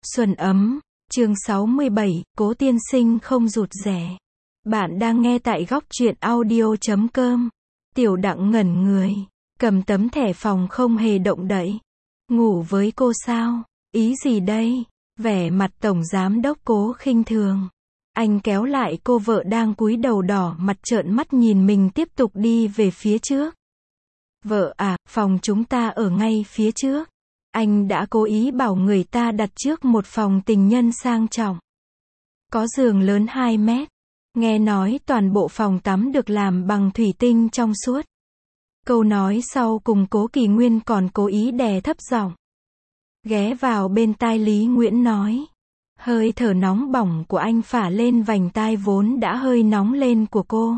Xuân ấm, chương 67, Cố tiên sinh không rụt rè. Bạn đang nghe tại góc truyện audio.com. Tiểu Đặng ngẩn người, cầm tấm thẻ phòng không hề động đậy. Ngủ với cô sao? Ý gì đây? Vẻ mặt tổng giám đốc Cố khinh thường. Anh kéo lại cô vợ đang cúi đầu đỏ mặt trợn mắt nhìn mình tiếp tục đi về phía trước. Vợ à, phòng chúng ta ở ngay phía trước. Anh đã cố ý bảo người ta đặt trước một phòng tình nhân sang trọng. Có giường lớn 2 mét. Nghe nói toàn bộ phòng tắm được làm bằng thủy tinh trong suốt. Câu nói sau cùng Cố Kỳ Nguyên còn cố ý đè thấp giọng. Ghé vào bên tai Lý Nguyễn nói. Hơi thở nóng bỏng của anh phả lên vành tai vốn đã hơi nóng lên của cô.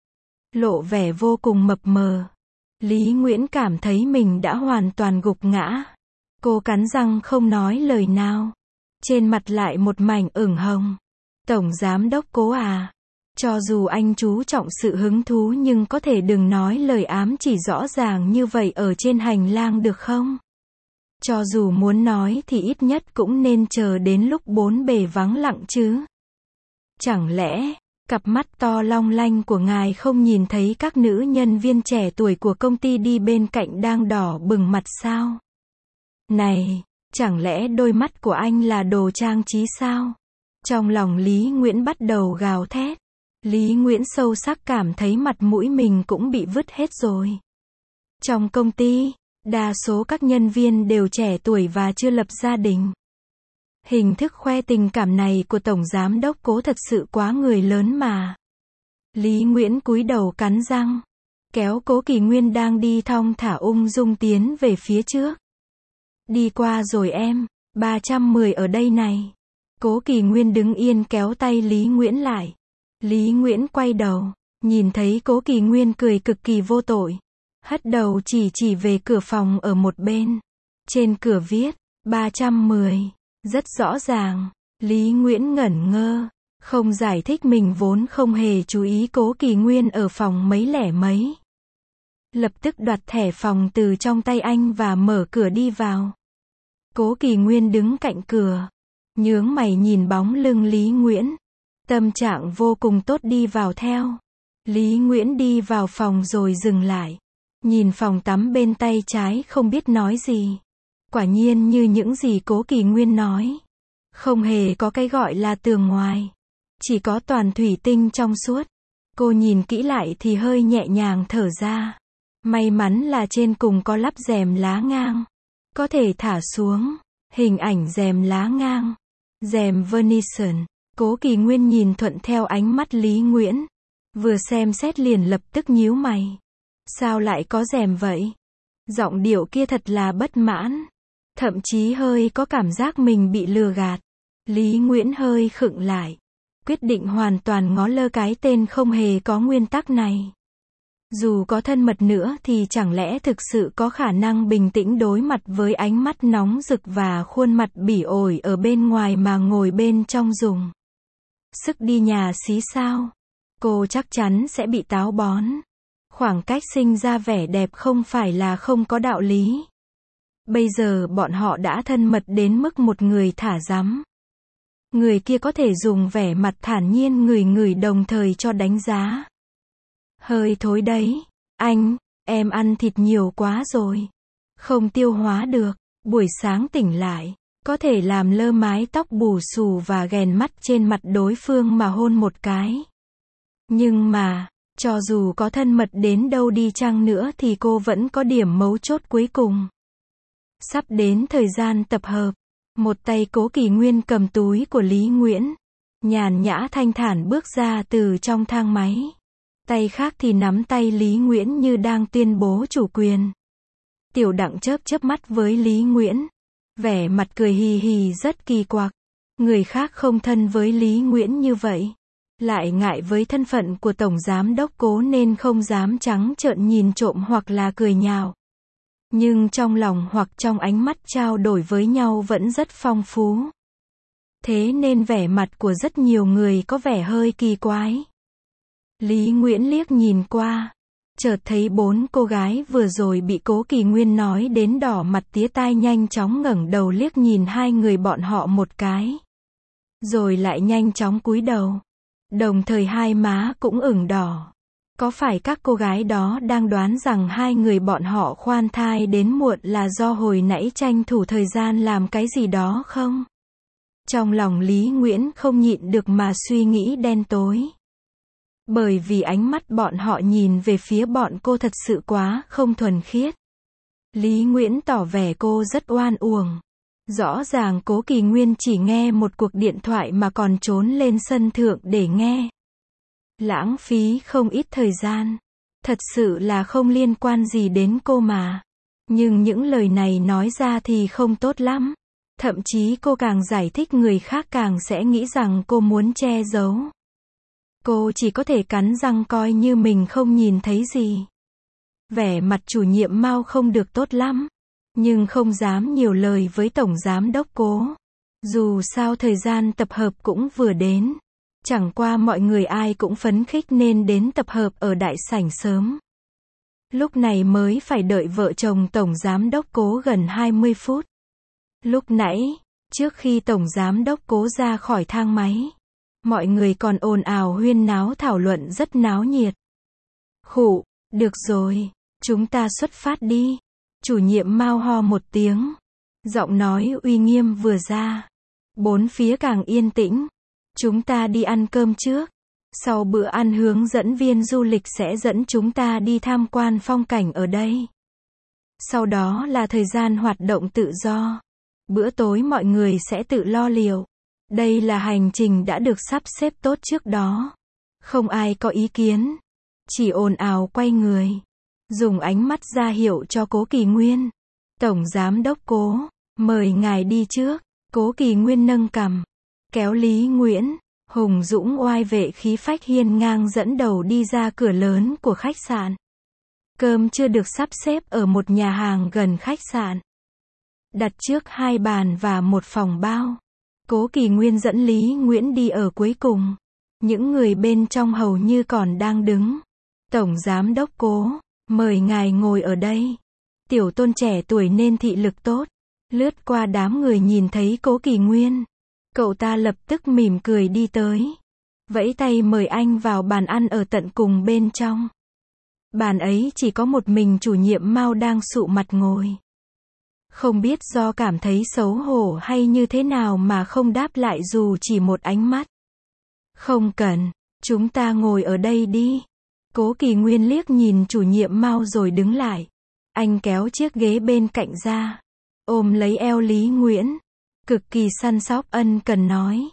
Lộ vẻ vô cùng mập mờ. Lý Nguyễn cảm thấy mình đã hoàn toàn gục ngã. Cô cắn răng không nói lời nào. Trên mặt lại một mảnh ửng hồng. Tổng giám đốc Cố à. Cho dù anh chú trọng sự hứng thú nhưng có thể đừng nói lời ám chỉ rõ ràng như vậy ở trên hành lang được không? Cho dù muốn nói thì ít nhất cũng nên chờ đến lúc bốn bề vắng lặng chứ. Chẳng lẽ, cặp mắt to long lanh của ngài không nhìn thấy các nữ nhân viên trẻ tuổi của công ty đi bên cạnh đang đỏ bừng mặt sao? Này, chẳng lẽ đôi mắt của anh là đồ trang trí sao? Trong lòng Lý Nguyễn bắt đầu gào thét. Lý Nguyễn sâu sắc cảm thấy mặt mũi mình cũng bị vứt hết rồi. Trong công ty, đa số các nhân viên đều trẻ tuổi và chưa lập gia đình. Hình thức khoe tình cảm này của Tổng Giám đốc Cố thật sự quá người lớn mà. Lý Nguyễn cúi đầu cắn răng, kéo Cố Kỳ Nguyên đang đi thong thả ung dung tiến về phía trước. Đi qua rồi em, 310 ở đây này. Cố Kỳ Nguyên đứng yên kéo tay Lý Nguyễn lại. Lý Nguyễn quay đầu, nhìn thấy Cố Kỳ Nguyên cười cực kỳ vô tội. Hất đầu chỉ về cửa phòng ở một bên. Trên cửa viết, 310. Rất rõ ràng. Lý Nguyễn ngẩn ngơ. Không giải thích mình vốn không hề chú ý Cố Kỳ Nguyên ở phòng mấy lẻ mấy. Lập tức đoạt thẻ phòng từ trong tay anh và mở cửa đi vào. Cố Kỳ Nguyên đứng cạnh cửa. Nhướng mày nhìn bóng lưng Lý Nguyễn. Tâm trạng vô cùng tốt đi vào theo. Lý Nguyễn đi vào phòng rồi dừng lại. Nhìn phòng tắm bên tay trái không biết nói gì. Quả nhiên như những gì Cố Kỳ Nguyên nói. Không hề có cái gọi là tường ngoài. Chỉ có toàn thủy tinh trong suốt. Cô nhìn kỹ lại thì hơi nhẹ nhàng thở ra. May mắn là trên cùng có lắp rèm lá ngang. Có thể thả xuống. Hình ảnh rèm lá ngang. Rèm Venetian. Cố Kỳ Nguyên nhìn thuận theo ánh mắt Lý Nguyễn. Vừa xem xét liền lập tức nhíu mày. Sao lại có rèm vậy? Giọng điệu kia thật là bất mãn. Thậm chí hơi có cảm giác mình bị lừa gạt. Lý Nguyễn hơi khựng lại. Quyết định hoàn toàn ngó lơ cái tên không hề có nguyên tắc này. Dù có thân mật nữa thì chẳng lẽ thực sự có khả năng bình tĩnh đối mặt với ánh mắt nóng rực và khuôn mặt bỉ ổi ở bên ngoài mà ngồi bên trong dùng sức đi nhà xí sao? Cô chắc chắn sẽ bị táo bón. Khoảng cách sinh ra vẻ đẹp không phải là không có đạo lý. Bây giờ bọn họ đã thân mật đến mức một người thả rắm. Người kia có thể dùng vẻ mặt thản nhiên ngửi đồng thời cho đánh giá. Hơi thối đấy. Anh, em ăn thịt nhiều quá rồi. Không tiêu hóa được. Buổi sáng tỉnh lại. Có thể làm lơ mái tóc bù xù và ghèn mắt trên mặt đối phương mà hôn một cái. Nhưng mà, cho dù có thân mật đến đâu đi chăng nữa thì cô vẫn có điểm mấu chốt cuối cùng. Sắp đến thời gian tập hợp. Một tay Cố Kỳ Nguyên cầm túi của Lý Nguyễn. Nhàn nhã thanh thản bước ra từ trong thang máy. Tay khác thì nắm tay Lý Nguyễn như đang tuyên bố chủ quyền. Tiểu Đặng chớp mắt với Lý Nguyễn. Vẻ mặt cười hì hì rất kỳ quặc. Người khác không thân với Lý Nguyễn như vậy. Lại ngại với thân phận của Tổng Giám đốc Cố nên không dám trắng trợn nhìn trộm hoặc là cười nhạo. Nhưng trong lòng hoặc trong ánh mắt trao đổi với nhau vẫn rất phong phú. Thế nên vẻ mặt của rất nhiều người có vẻ hơi kỳ quái. Lý Nguyễn liếc nhìn qua. chợt thấy 4 cô gái vừa rồi bị Cố Kỳ Nguyên nói đến đỏ mặt tía tai nhanh chóng ngẩng đầu liếc nhìn hai người bọn họ một cái. Rồi lại nhanh chóng cúi đầu. Đồng thời hai má cũng ửng đỏ. Có phải các cô gái đó đang đoán rằng hai người bọn họ khoan thai đến muộn là do hồi nãy tranh thủ thời gian làm cái gì đó không? Trong lòng Lý Nguyễn không nhịn được mà suy nghĩ đen tối. Bởi vì ánh mắt bọn họ nhìn về phía bọn cô thật sự quá không thuần khiết. Lý Nguyễn tỏ vẻ cô rất oan uổng. Rõ ràng Cố Kỳ Nguyên chỉ nghe một cuộc điện thoại mà còn trốn lên sân thượng để nghe. Lãng phí không ít thời gian. Thật sự là không liên quan gì đến cô mà. Nhưng những lời này nói ra thì không tốt lắm. Thậm chí cô càng giải thích người khác càng sẽ nghĩ rằng cô muốn che giấu. Cô chỉ có thể cắn răng coi như mình không nhìn thấy gì. Vẻ mặt chủ nhiệm Mao không được tốt lắm. Nhưng không dám nhiều lời với Tổng Giám Đốc Cố. Dù sao thời gian tập hợp cũng vừa đến. Chẳng qua mọi người ai cũng phấn khích nên đến tập hợp ở đại sảnh sớm. Lúc này mới phải đợi vợ chồng Tổng Giám Đốc Cố gần 20 phút. Lúc nãy, trước khi Tổng Giám Đốc Cố ra khỏi thang máy, mọi người còn ồn ào huyên náo thảo luận rất náo nhiệt. Khụ, được rồi, chúng ta xuất phát đi. Chủ nhiệm Mao ho một tiếng. Giọng nói uy nghiêm vừa ra. Bốn phía càng yên tĩnh. Chúng ta đi ăn cơm trước. Sau bữa ăn hướng dẫn viên du lịch sẽ dẫn chúng ta đi tham quan phong cảnh ở đây. Sau đó là thời gian hoạt động tự do. Bữa tối mọi người sẽ tự lo liệu. Đây là hành trình đã được sắp xếp tốt trước đó. Không ai có ý kiến. Chỉ ồn ào quay người. Dùng ánh mắt ra hiệu cho Cố Kỳ Nguyên. Tổng Giám Đốc Cố, mời ngài đi trước. Cố Kỳ Nguyên nâng cằm. Kéo Lý Nguyễn. Hùng dũng oai vệ khí phách hiên ngang dẫn đầu đi ra cửa lớn của khách sạn. Cơm chưa được sắp xếp ở một nhà hàng gần khách sạn. Đặt trước 2 bàn và một phòng bao. Cố Kỳ Nguyên dẫn Lý Nguyễn đi ở cuối cùng. Những người bên trong hầu như còn đang đứng. Tổng Giám Đốc Cố, mời ngài ngồi ở đây. Tiểu Tôn trẻ tuổi nên thị lực tốt. Lướt qua đám người nhìn thấy Cố Kỳ Nguyên. Cậu ta lập tức mỉm cười đi tới. Vẫy tay mời anh vào bàn ăn ở tận cùng bên trong. Bàn ấy chỉ có một mình chủ nhiệm Mao đang sụ mặt ngồi. Không biết do cảm thấy xấu hổ hay như thế nào mà không đáp lại dù chỉ một ánh mắt. Không cần, chúng ta ngồi ở đây đi. Cố Kỳ Nguyên liếc nhìn chủ nhiệm Mao rồi đứng lại. Anh kéo chiếc ghế bên cạnh ra. Ôm lấy eo Lý Nguyễn. Cực kỳ săn sóc ân cần nói.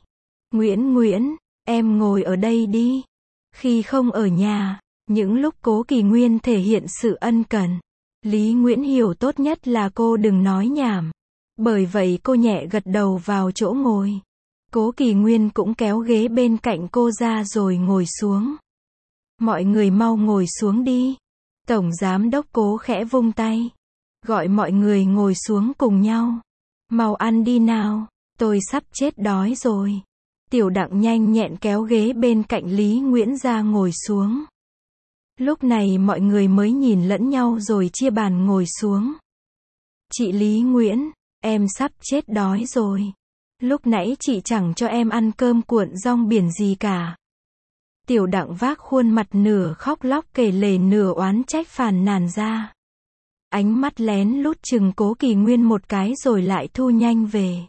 Nguyễn, em ngồi ở đây đi. Khi không ở nhà, những lúc Cố Kỳ Nguyên thể hiện sự ân cần, Lý Nguyễn hiểu tốt nhất là cô đừng nói nhảm. Bởi vậy cô nhẹ gật đầu vào chỗ ngồi. Cố Kỳ Nguyên cũng kéo ghế bên cạnh cô ra rồi ngồi xuống. Mọi người mau ngồi xuống đi. Tổng Giám Đốc Cố khẽ vung tay. Gọi mọi người ngồi xuống cùng nhau. Mau ăn đi nào, tôi sắp chết đói rồi. Tiểu Đặng nhanh nhẹn kéo ghế bên cạnh Lý Nguyễn ra ngồi xuống. Lúc này mọi người mới nhìn lẫn nhau rồi chia bàn ngồi xuống. Chị Lý Nguyễn, em sắp chết đói rồi. Lúc nãy chị chẳng cho em ăn cơm cuộn rong biển gì cả. Tiểu Đặng vác khuôn mặt nửa khóc lóc kể lể nửa oán trách phàn nàn ra. Ánh mắt lén lút chừng Cố Kỳ Nguyên một cái rồi lại thu nhanh về.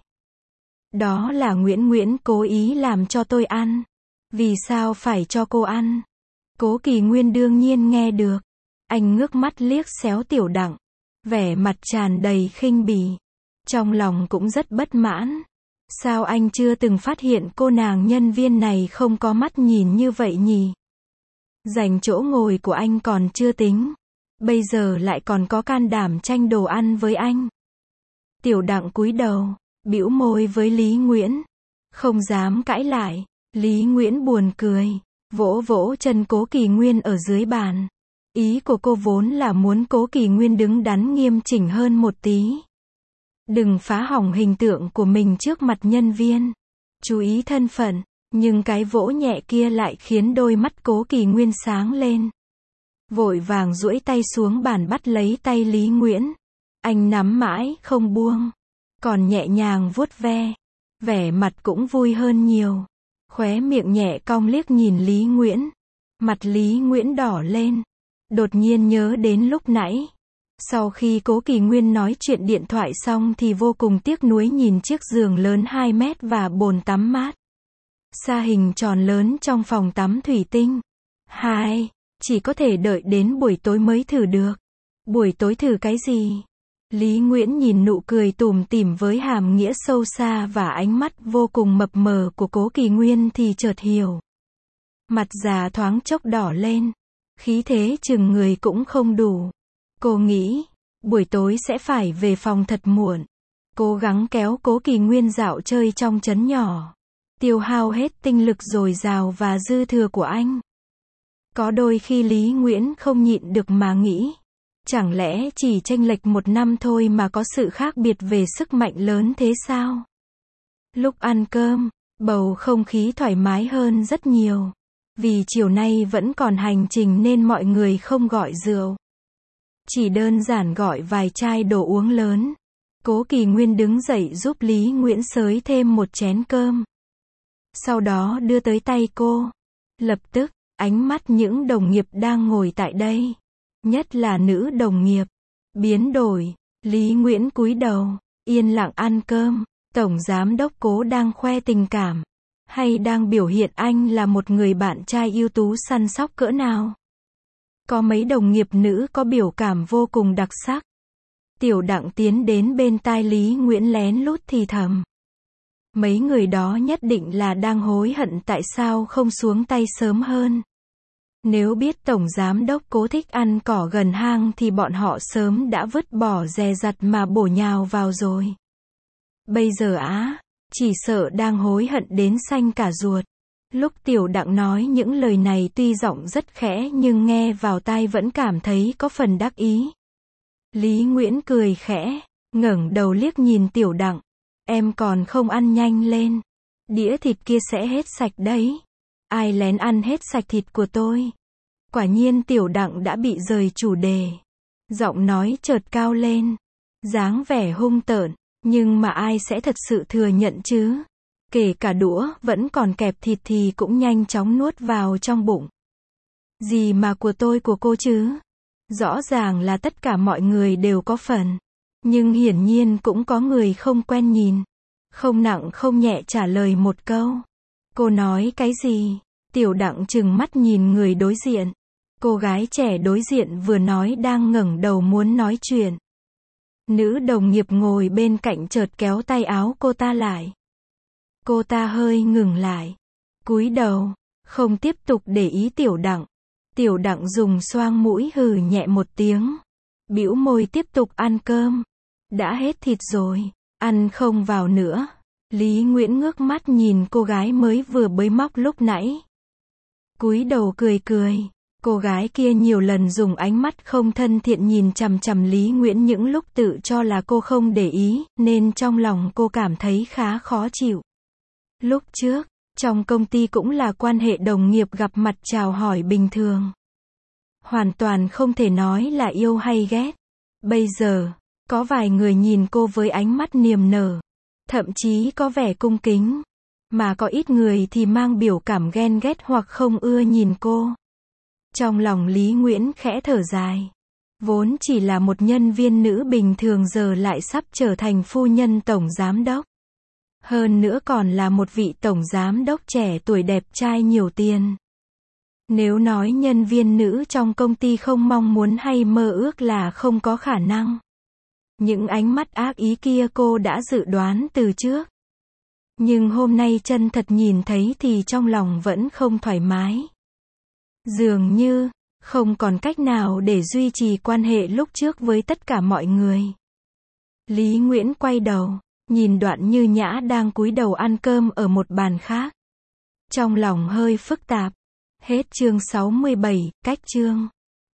Đó là Nguyễn cố ý làm cho tôi ăn. Vì sao phải cho cô ăn? Cố Kỳ Nguyên đương nhiên nghe được. Anh ngước mắt liếc xéo Tiểu Đặng. Vẻ mặt tràn đầy khinh bỉ. Trong lòng cũng rất bất mãn. Sao anh chưa từng phát hiện cô nàng nhân viên này không có mắt nhìn như vậy nhỉ? Giành chỗ ngồi của anh còn chưa tính. Bây giờ lại còn có can đảm tranh đồ ăn với anh. Tiểu Đặng cúi đầu, bĩu môi với Lý Nguyễn. Không dám cãi lại. Lý Nguyễn buồn cười. Vỗ vỗ chân Cố Kỳ Nguyên ở dưới bàn. Ý của cô vốn là muốn Cố Kỳ Nguyên đứng đắn nghiêm chỉnh hơn một tí. Đừng phá hỏng hình tượng của mình trước mặt nhân viên. Chú ý thân phận. Nhưng cái vỗ nhẹ kia lại khiến đôi mắt Cố Kỳ Nguyên sáng lên. vội vàng duỗi tay xuống bàn bắt lấy tay Lý Nguyễn. Anh nắm mãi, không buông. Còn nhẹ nhàng vuốt ve. Vẻ mặt cũng vui hơn nhiều. Khóe miệng nhẹ cong liếc nhìn Lý Nguyễn. Mặt Lý Nguyễn đỏ lên. Đột nhiên nhớ đến lúc nãy. Sau khi Cố Kỳ Nguyên nói chuyện điện thoại xong thì vô cùng tiếc nuối nhìn chiếc giường lớn 2 mét và bồn tắm mát. Sa hình tròn lớn trong phòng tắm thủy tinh. Chỉ có thể đợi đến buổi tối mới thử được. Buổi tối thử cái gì? Lý Nguyễn nhìn nụ cười tủm tỉm với hàm nghĩa sâu xa và ánh mắt vô cùng mập mờ của Cố Kỳ Nguyên thì chợt hiểu. Mặt già thoáng chốc đỏ lên. Khí thế chừng người cũng không đủ. Cô nghĩ, buổi tối sẽ phải về phòng thật muộn. Cố gắng kéo Cố Kỳ Nguyên dạo chơi trong trấn nhỏ. Tiêu hao hết tinh lực dồi dào và dư thừa của anh. Có đôi khi Lý Nguyễn không nhịn được mà nghĩ. Chẳng lẽ chỉ chênh lệch 1 năm thôi mà có sự khác biệt về sức mạnh lớn thế sao? Lúc ăn cơm, bầu không khí thoải mái hơn rất nhiều. Vì chiều nay vẫn còn hành trình nên mọi người không gọi rượu. Chỉ đơn giản gọi vài chai đồ uống lớn. Cố Kỳ Nguyên đứng dậy giúp Lý Nguyễn xới thêm một chén cơm. Sau đó đưa tới tay cô. Lập tức, ánh mắt những đồng nghiệp đang ngồi tại đây, nhất là nữ đồng nghiệp, biến đổi. Lý Nguyễn cúi đầu, yên lặng ăn cơm. Tổng giám đốc Cố đang khoe tình cảm, hay đang biểu hiện anh là một người bạn trai ưu tú săn sóc cỡ nào? Có mấy đồng nghiệp nữ có biểu cảm vô cùng đặc sắc. Tiểu Đặng tiến đến bên tai Lý Nguyễn lén lút thì thầm. Mấy người đó nhất định là đang hối hận tại sao không xuống tay sớm hơn. Nếu biết Tổng Giám đốc Cố thích ăn cỏ gần hang thì bọn họ sớm đã vứt bỏ dè dặt mà bổ nhào vào rồi. Bây giờ chỉ sợ đang hối hận đến xanh cả ruột. Lúc Tiểu Đặng nói những lời này tuy giọng rất khẽ nhưng nghe vào tai vẫn cảm thấy có phần đắc ý. Lý Nguyễn cười khẽ, ngẩng đầu liếc nhìn Tiểu Đặng. Em còn không ăn nhanh lên. Đĩa thịt kia sẽ hết sạch đấy. Ai lén ăn hết sạch thịt của tôi? Quả nhiên Tiểu Đặng đã bị rời chủ đề. Giọng nói chợt cao lên. Dáng vẻ hung tợn. Nhưng mà ai sẽ thật sự thừa nhận chứ? Kể cả đũa vẫn còn kẹp thịt thì cũng nhanh chóng nuốt vào trong bụng. Gì mà của tôi của cô chứ? Rõ ràng là tất cả mọi người đều có phần. Nhưng hiển nhiên cũng có người không quen nhìn. Không nặng không nhẹ trả lời một câu. Cô nói cái gì? Tiểu Đặng trừng mắt nhìn người đối diện. Cô gái trẻ đối diện vừa nói đang ngẩng đầu muốn nói chuyện. Nữ đồng nghiệp ngồi bên cạnh chợt kéo tay áo cô ta lại. Cô ta hơi ngừng lại. Cúi đầu, không tiếp tục để ý Tiểu Đặng. Tiểu Đặng dùng xoang mũi hừ nhẹ một tiếng. Bĩu môi tiếp tục ăn cơm. Đã hết thịt rồi, ăn không vào nữa. Lý Nguyễn ngước mắt nhìn cô gái mới vừa bới móc lúc nãy. Cúi đầu cười cười. Cô gái kia nhiều lần dùng ánh mắt không thân thiện nhìn chằm chằm Lý Nguyễn những lúc tự cho là cô không để ý, nên trong lòng cô cảm thấy khá khó chịu. Lúc trước, trong công ty cũng là quan hệ đồng nghiệp gặp mặt chào hỏi bình thường. Hoàn toàn không thể nói là yêu hay ghét. Bây giờ, có vài người nhìn cô với ánh mắt niềm nở, thậm chí có vẻ cung kính, mà có ít người thì mang biểu cảm ghen ghét hoặc không ưa nhìn cô. Trong lòng Lý Nguyễn khẽ thở dài. Vốn chỉ là một nhân viên nữ bình thường giờ lại sắp trở thành phu nhân tổng giám đốc. Hơn nữa còn là một vị tổng giám đốc trẻ tuổi đẹp trai nhiều tiền. Nếu nói nhân viên nữ trong công ty không mong muốn hay mơ ước là không có khả năng. Những ánh mắt ác ý kia cô đã dự đoán từ trước. Nhưng hôm nay chân thật nhìn thấy thì trong lòng vẫn không thoải mái. Dường như, không còn cách nào để duy trì quan hệ lúc trước với tất cả mọi người. Lý Nguyễn quay đầu, nhìn Đoạn Như Nhã đang cúi đầu ăn cơm ở một bàn khác. Trong lòng hơi phức tạp. Hết chương 67, cách chương.